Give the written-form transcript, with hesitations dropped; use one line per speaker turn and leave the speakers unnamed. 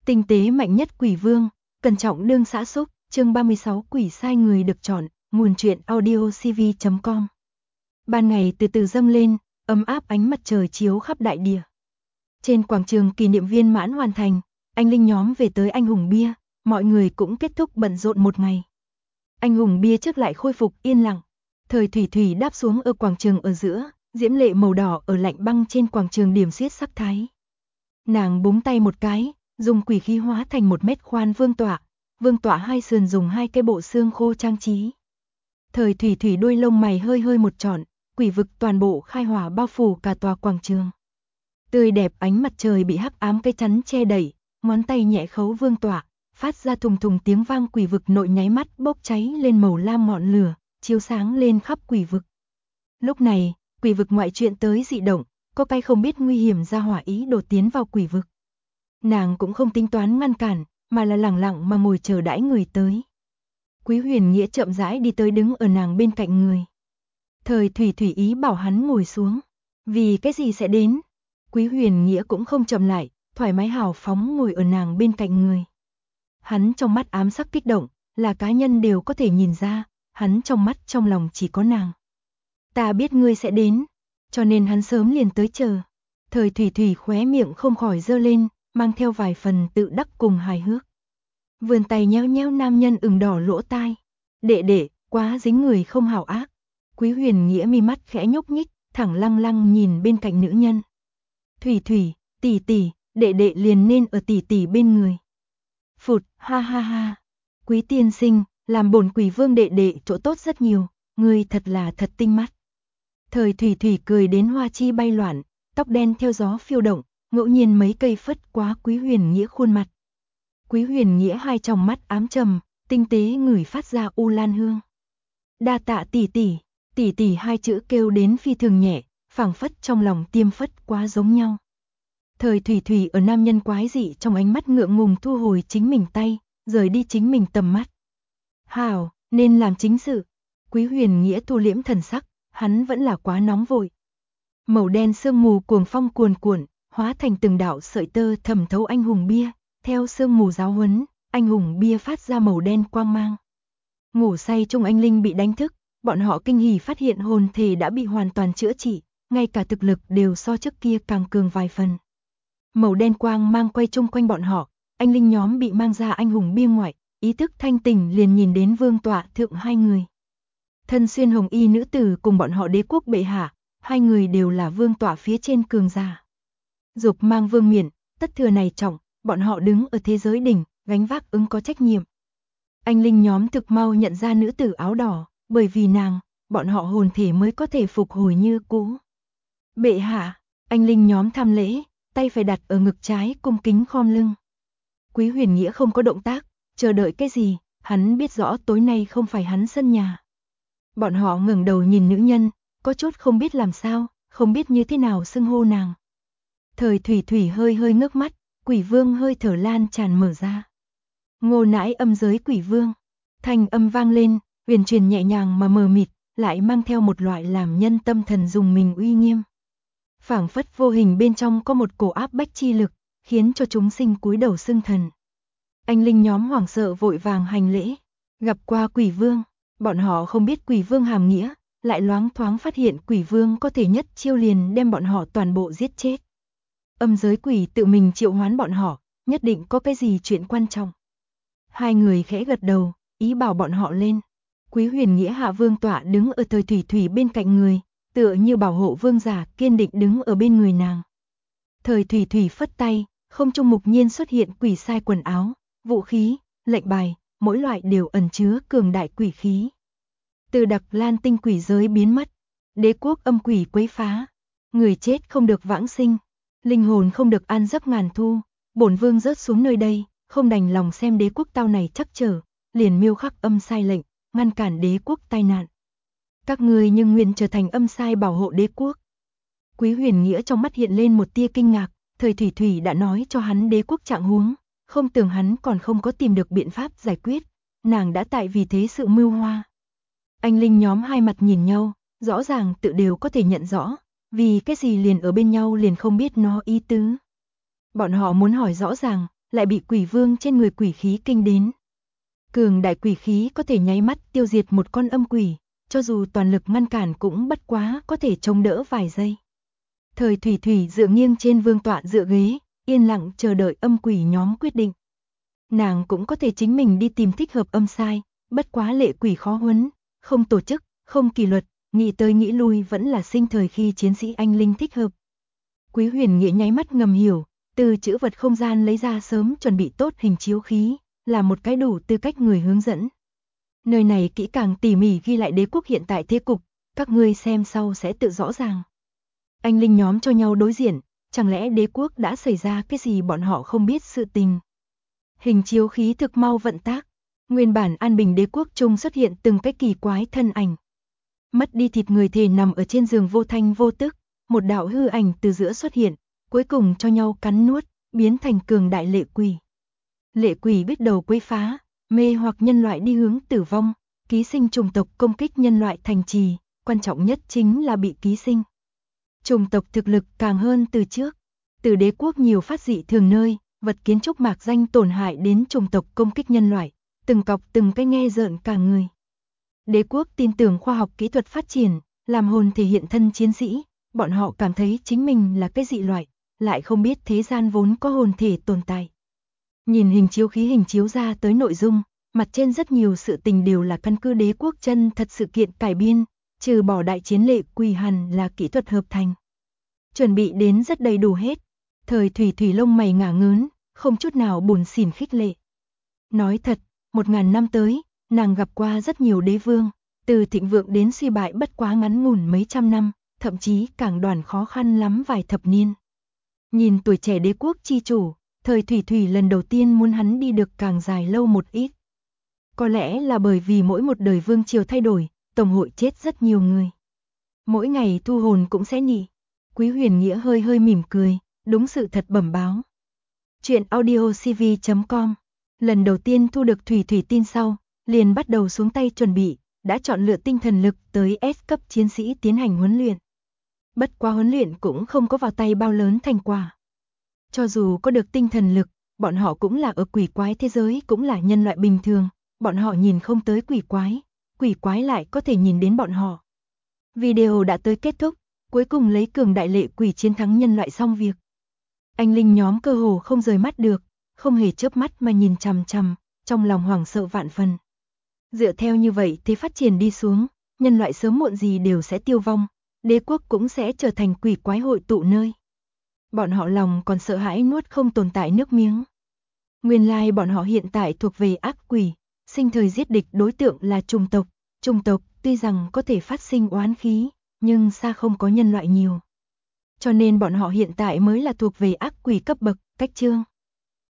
Tinh tế mạnh nhất quỷ vương, cẩn trọng đương xã xúc, chương 36 quỷ sai người được chọn, nguồn truyện audiocv.com. Ban ngày từ từ dâng lên, ấm áp ánh mặt trời chiếu khắp đại địa. Trên quảng trường kỷ niệm viên mãn hoàn thành, anh linh nhóm về tới anh hùng bia, mọi người cũng kết thúc bận rộn một ngày. Anh hùng bia trước lại khôi phục yên lặng. Thời Thủy Thủy đáp xuống ở quảng trường ở giữa, diễm lệ màu đỏ ở lạnh băng trên quảng trường điểm xuyết sắc thái. Nàng búng tay một cái, dùng quỷ khí hóa thành 1 mét khoan vương tọa hai sườn dùng 2 cái bộ xương khô trang trí. Thời Thủy Thủy đuôi lông mày hơi hơi một trọn, quỷ vực toàn bộ khai hỏa bao phủ cả tòa quảng trường. Tươi đẹp ánh mặt trời bị hắc ám cây chắn che đẩy, ngón tay nhẹ khấu vương tọa, phát ra thùng thùng tiếng vang, quỷ vực nội nháy mắt bốc cháy lên màu lam ngọn lửa, chiếu sáng lên khắp quỷ vực. Lúc này, quỷ vực ngoại chuyện tới dị động, có cái không biết nguy hiểm ra hỏa ý đột tiến vào quỷ vực. Nàng cũng không tính toán ngăn cản, mà là lẳng lặng mà ngồi chờ đãi người tới. Quý Huyền Nghĩa chậm rãi đi tới đứng ở nàng bên cạnh người. Thời Thủy Thủy ý bảo hắn ngồi xuống. Vì cái gì sẽ đến? Quý Huyền Nghĩa cũng không chậm lại, thoải mái hào phóng ngồi ở nàng bên cạnh người. Hắn trong mắt ám sắc kích động, là cá nhân đều có thể nhìn ra, hắn trong mắt trong lòng chỉ có nàng. Ta biết ngươi sẽ đến, cho nên hắn sớm liền tới chờ. Thời Thủy Thủy khóe miệng không khỏi giơ lên, mang theo vài phần tự đắc cùng hài hước. Vươn tay nhéo nhéo nam nhân ửng đỏ lỗ tai. Đệ đệ, quá dính người không hảo ác. Quý Huyền Nghĩa mi mắt khẽ nhúc nhích, thẳng lăng lăng nhìn bên cạnh nữ nhân. Thủy Thủy, tỷ tỷ, đệ đệ liền nên ở tỷ tỷ bên người. Phụt, ha ha ha. Quý tiên sinh, làm bổn quỷ vương đệ đệ chỗ tốt rất nhiều, ngươi thật là thật tinh mắt. Thời Thủy Thủy cười đến hoa chi bay loạn, tóc đen theo gió phiêu động, ngẫu nhiên mấy cây phất quá Quý Huyền Nghĩa khuôn mặt. Quý Huyền Nghĩa hai tròng mắt ám trầm, tinh tế ngửi phát ra u lan hương. Đa tạ tỷ tỷ, tỷ tỷ hai chữ kêu đến phi thường nhẹ, phảng phất trong lòng tiêm phất quá giống nhau. Thời Thủy Thủy ở nam nhân quái dị trong ánh mắt ngượng ngùng thu hồi chính mình tay, rời đi chính mình tầm mắt. Hảo, nên làm chính sự. Quý Huyền Nghĩa thu liễm thần sắc, hắn vẫn là quá nóng vội. Màu đen sương mù cuồng phong cuồn cuộn, hóa thành từng đạo sợi tơ thẩm thấu anh hùng bia, theo sương mù giáo huấn, anh hùng bia phát ra màu đen quang mang. Ngủ say chung anh linh bị đánh thức, bọn họ kinh hỉ phát hiện hồn thể đã bị hoàn toàn chữa trị, ngay cả thực lực đều so trước kia càng cường vài phần. Màu đen quang mang quay chung quanh bọn họ, anh linh nhóm bị mang ra anh hùng bia ngoại, ý thức thanh tỉnh liền nhìn đến vương tọa thượng hai người. Thân xuyên hồng y nữ tử cùng bọn họ đế quốc bệ hạ, hai người đều là vương tọa phía trên cường giả. Dục mang vương miện, tất thừa này trọng, bọn họ đứng ở thế giới đỉnh, gánh vác ứng có trách nhiệm. Anh linh nhóm thực mau nhận ra nữ tử áo đỏ, bởi vì nàng, bọn họ hồn thể mới có thể phục hồi như cũ. Bệ hạ, anh linh nhóm tham lễ, tay phải đặt ở ngực trái cung kính khom lưng. Quý Huyền Nghĩa không có động tác, chờ đợi cái gì, hắn biết rõ tối nay không phải hắn sân nhà. Bọn họ ngẩng đầu nhìn nữ nhân, có chút không biết làm sao, không biết như thế nào xưng hô nàng. Thời Thủy Thủy hơi hơi ngước mắt, quỷ vương hơi thở lan tràn mở ra. Ngô nãi âm giới quỷ vương, thanh âm vang lên, huyền truyền nhẹ nhàng mà mờ mịt, lại mang theo một loại làm nhân tâm thần dùng mình uy nghiêm. Phảng phất vô hình bên trong có một cổ áp bách chi lực, khiến cho chúng sinh cúi đầu xưng thần. Anh linh nhóm hoảng sợ vội vàng hành lễ, gặp qua quỷ vương, bọn họ không biết quỷ vương hàm nghĩa, lại loáng thoáng phát hiện quỷ vương có thể nhất chiêu liền đem bọn họ toàn bộ giết chết. Âm giới quỷ tự mình triệu hoán bọn họ, nhất định có cái gì chuyện quan trọng. Hai người khẽ gật đầu, ý bảo bọn họ lên. Quý Huyền Nghĩa hạ vương tọa đứng ở Thời Thủy Thủy bên cạnh người, tựa như bảo hộ vương giả kiên định đứng ở bên người nàng. Thời Thủy Thủy phất tay, không trung mục nhiên xuất hiện quỷ sai quần áo, vũ khí, lệnh bài, mỗi loại đều ẩn chứa cường đại quỷ khí. Từ Đặc Lan tinh quỷ giới biến mất, đế quốc âm quỷ quấy phá, người chết không được vãng sinh, linh hồn không được an giấc ngàn thu, bổn vương rớt xuống nơi đây, không đành lòng xem đế quốc tao này chắc trở, liền miêu khắc âm sai lệnh, ngăn cản đế quốc tai nạn. Các ngươi nhưng nguyện trở thành âm sai bảo hộ đế quốc. Quý Huyền Nghĩa trong mắt hiện lên một tia kinh ngạc, Thời Thủy Thủy đã nói cho hắn đế quốc trạng huống, không tưởng hắn còn không có tìm được biện pháp giải quyết, nàng đã tại vì thế sự mưu hoa. Anh linh nhóm hai mặt nhìn nhau, rõ ràng tự đều có thể nhận rõ, vì cái gì liền ở bên nhau liền không biết nó ý tứ. Bọn họ muốn hỏi rõ ràng, lại bị quỷ vương trên người quỷ khí kinh đến. Cường đại quỷ khí có thể nháy mắt tiêu diệt một con âm quỷ, cho dù toàn lực ngăn cản cũng bất quá có thể chống đỡ vài giây. Thời Thủy Thủy dựa nghiêng trên vương tọa dựa ghế, yên lặng chờ đợi âm quỷ nhóm quyết định. Nàng cũng có thể chính mình đi tìm thích hợp âm sai, bất quá lệ quỷ khó huấn, không tổ chức, không kỷ luật, nghĩ tới nghĩ lui vẫn là sinh thời khi chiến sĩ anh linh thích hợp. Quý Huyền Nghĩa nháy mắt ngầm hiểu, từ chữ vật không gian lấy ra sớm chuẩn bị tốt hình chiếu khí, là một cái đủ tư cách người hướng dẫn. Nơi này kỹ càng tỉ mỉ ghi lại đế quốc hiện tại thế cục, các ngươi xem sau sẽ tự rõ ràng. Anh linh nhóm cho nhau đối diện, chẳng lẽ đế quốc đã xảy ra cái gì bọn họ không biết sự tình. Hình chiếu khí thực mau vận tác, nguyên bản an bình đế quốc trung xuất hiện từng cái kỳ quái thân ảnh. Mất đi thịt người thể nằm ở trên giường vô thanh vô tức, một đạo hư ảnh từ giữa xuất hiện, cuối cùng cho nhau cắn nuốt, biến thành cường đại lệ quỷ. Lệ quỷ biết đầu quấy phá, mê hoặc nhân loại đi hướng tử vong, ký sinh chủng tộc công kích nhân loại thành trì, quan trọng nhất chính là bị ký sinh. Chủng tộc thực lực càng hơn từ trước, từ đế quốc nhiều phát dị thường nơi, vật kiến trúc mạc danh tổn hại đến chủng tộc công kích nhân loại, từng cọc từng cái nghe rợn cả người. Đế quốc tin tưởng khoa học kỹ thuật phát triển, làm hồn thể hiện thân chiến sĩ, bọn họ cảm thấy chính mình là cái dị loại, lại không biết thế gian vốn có hồn thể tồn tại. Nhìn hình chiếu khí hình chiếu ra tới nội dung, mặt trên rất nhiều sự tình đều là căn cứ đế quốc chân thật sự kiện cải biên, trừ bỏ đại chiến lệ quỷ hẳn là kỹ thuật hợp thành. Chuẩn bị đến rất đầy đủ hết, Thời Thủy Thủy lông mày ngả ngớn, không chút nào buồn xỉn khích lệ. Nói thật, 1000 năm tới, nàng gặp qua rất nhiều đế vương, từ thịnh vượng đến suy bại bất quá ngắn ngủn mấy trăm năm, thậm chí càng đoàn khó khăn lắm vài thập niên. Nhìn tuổi trẻ đế quốc chi chủ, Thời Thủy Thủy lần đầu tiên muốn hắn đi được càng dài lâu một ít. Có lẽ là bởi vì mỗi một đời vương triều thay đổi, tổng hội chết rất nhiều người. Mỗi ngày thu hồn cũng sẽ nhị. Quý Huyền Nghĩa hơi hơi mỉm cười, đúng sự thật bẩm báo. Chuyện audiocv.com. Lần đầu tiên thu được Thủy Thủy tin sau, liền bắt đầu xuống tay chuẩn bị, đã chọn lựa tinh thần lực tới S cấp chiến sĩ tiến hành huấn luyện. Bất quá huấn luyện cũng không có vào tay bao lớn thành quả. Cho dù có được tinh thần lực, bọn họ cũng là ở quỷ quái thế giới, cũng là nhân loại bình thường, bọn họ nhìn không tới quỷ quái lại có thể nhìn đến bọn họ. Video đã tới kết thúc, cuối cùng lấy cường đại lệ quỷ chiến thắng nhân loại xong việc. Anh linh nhóm cơ hồ không rời mắt được, không hề chớp mắt mà nhìn chằm chằm, trong lòng hoảng sợ vạn phần. Dựa theo như vậy thì phát triển đi xuống, nhân loại sớm muộn gì đều sẽ tiêu vong, đế quốc cũng sẽ trở thành quỷ quái hội tụ nơi. Bọn họ lòng còn sợ hãi nuốt không tồn tại nước miếng. Nguyên lai bọn họ hiện tại thuộc về ác quỷ, sinh thời giết địch đối tượng là chủng tộc tuy rằng có thể phát sinh oán khí, nhưng xa không có nhân loại nhiều. Cho nên bọn họ hiện tại mới là thuộc về ác quỷ cấp bậc, cách chương.